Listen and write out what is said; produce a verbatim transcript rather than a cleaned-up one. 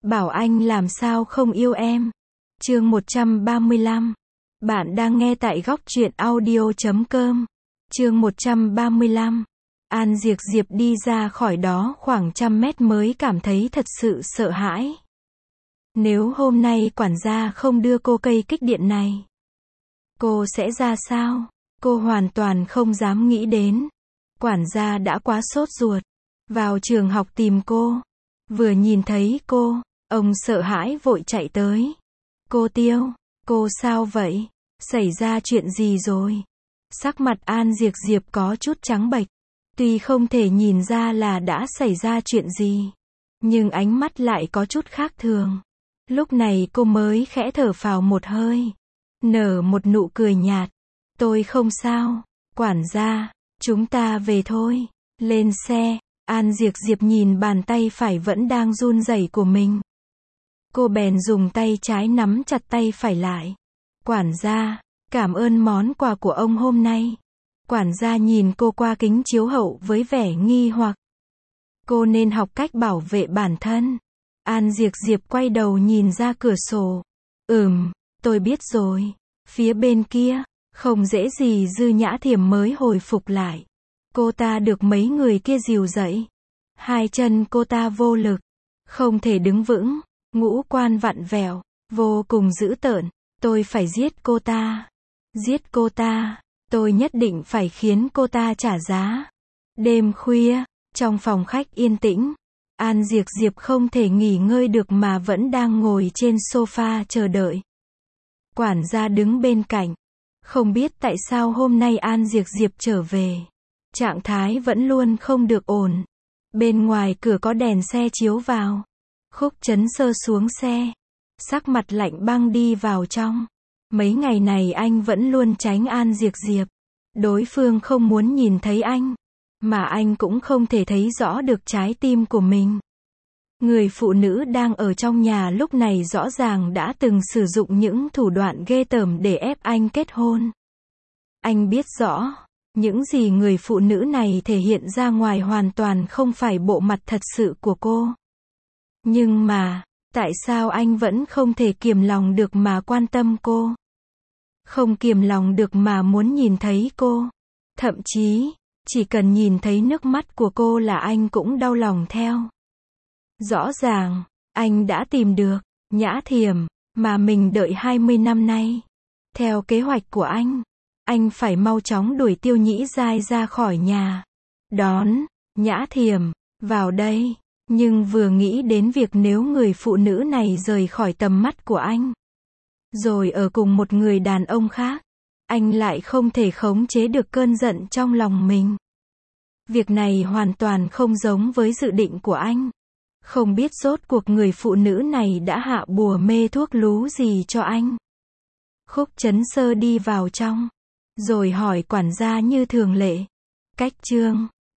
bảo anh làm sao không yêu em. Chương một trăm ba mươi lăm. Bạn đang nghe tại góc truyện audio chấm com. Chương một trăm ba mươi lăm. An Diệc Diệp đi ra khỏi đó khoảng trăm mét mới cảm thấy thật sự sợ hãi. Nếu hôm nay quản gia không đưa cô cây kích điện này, cô sẽ ra sao? Cô hoàn toàn không dám nghĩ đến. Quản gia đã quá sốt ruột vào trường học tìm cô. Vừa nhìn thấy cô, ông sợ hãi vội chạy tới. Cô Tiêu, cô sao vậy? Xảy ra chuyện gì rồi? Sắc mặt An Diệc Diệp có chút trắng bệch. Tuy không thể nhìn ra là đã xảy ra chuyện gì, nhưng ánh mắt lại có chút khác thường. Lúc này cô mới khẽ thở phào một hơi, nở một nụ cười nhạt. Tôi không sao, quản gia, chúng ta về thôi. Lên xe, An Diệc Diệp nhìn bàn tay phải vẫn đang run rẩy của mình. Cô bèn dùng tay trái nắm chặt tay phải lại. Quản gia, cảm ơn món quà của ông hôm nay. Quản gia nhìn cô qua kính chiếu hậu với vẻ nghi hoặc. Cô nên học cách bảo vệ bản thân. An Diệc Diệp quay đầu nhìn ra cửa sổ. Ừm, tôi biết rồi. Phía bên kia, không dễ gì Dư Nhã Thiểm mới hồi phục lại. Cô ta được mấy người kia dìu dậy. Hai chân cô ta vô lực, không thể đứng vững, ngũ quan vặn vẹo, vô cùng dữ tợn. Tôi phải giết cô ta. Giết cô ta. Tôi nhất định phải khiến cô ta trả giá. Đêm khuya, trong phòng khách yên tĩnh, An Diệc Diệp không thể nghỉ ngơi được mà vẫn đang ngồi trên sofa chờ đợi. Quản gia đứng bên cạnh. Không biết tại sao hôm nay An Diệc Diệp trở về. Trạng thái vẫn luôn không được ổn. Bên ngoài cửa có đèn xe chiếu vào. Khúc Chấn Sơ xuống xe. Sắc mặt lạnh băng đi vào trong. Mấy ngày này anh vẫn luôn tránh An Diệc Diệp. Đối phương không muốn nhìn thấy anh. Mà anh cũng không thể thấy rõ được trái tim của mình. Người phụ nữ đang ở trong nhà lúc này rõ ràng đã từng sử dụng những thủ đoạn ghê tởm để ép anh kết hôn. Anh biết rõ, những gì người phụ nữ này thể hiện ra ngoài hoàn toàn không phải bộ mặt thật sự của cô. Nhưng mà, tại sao anh vẫn không thể kiềm lòng được mà quan tâm cô? Không kiềm lòng được mà muốn nhìn thấy cô. Thậm chí, chỉ cần nhìn thấy nước mắt của cô là anh cũng đau lòng theo. Rõ ràng, anh đã tìm được Nhã Thiểm mà mình đợi hai mươi năm nay. Theo kế hoạch của anh, anh phải mau chóng đuổi Tiêu Nhĩ Giai ra khỏi nhà. Đón Nhã Thiểm vào đây. Nhưng vừa nghĩ đến việc nếu người phụ nữ này rời khỏi tầm mắt của anh, rồi ở cùng một người đàn ông khác, anh lại không thể khống chế được cơn giận trong lòng mình. Việc này hoàn toàn không giống với dự định của anh. Không biết rốt cuộc người phụ nữ này đã hạ bùa mê thuốc lú gì cho anh. Khúc Chấn Sơ đi vào trong, rồi hỏi quản gia như thường lệ. Cách Trương,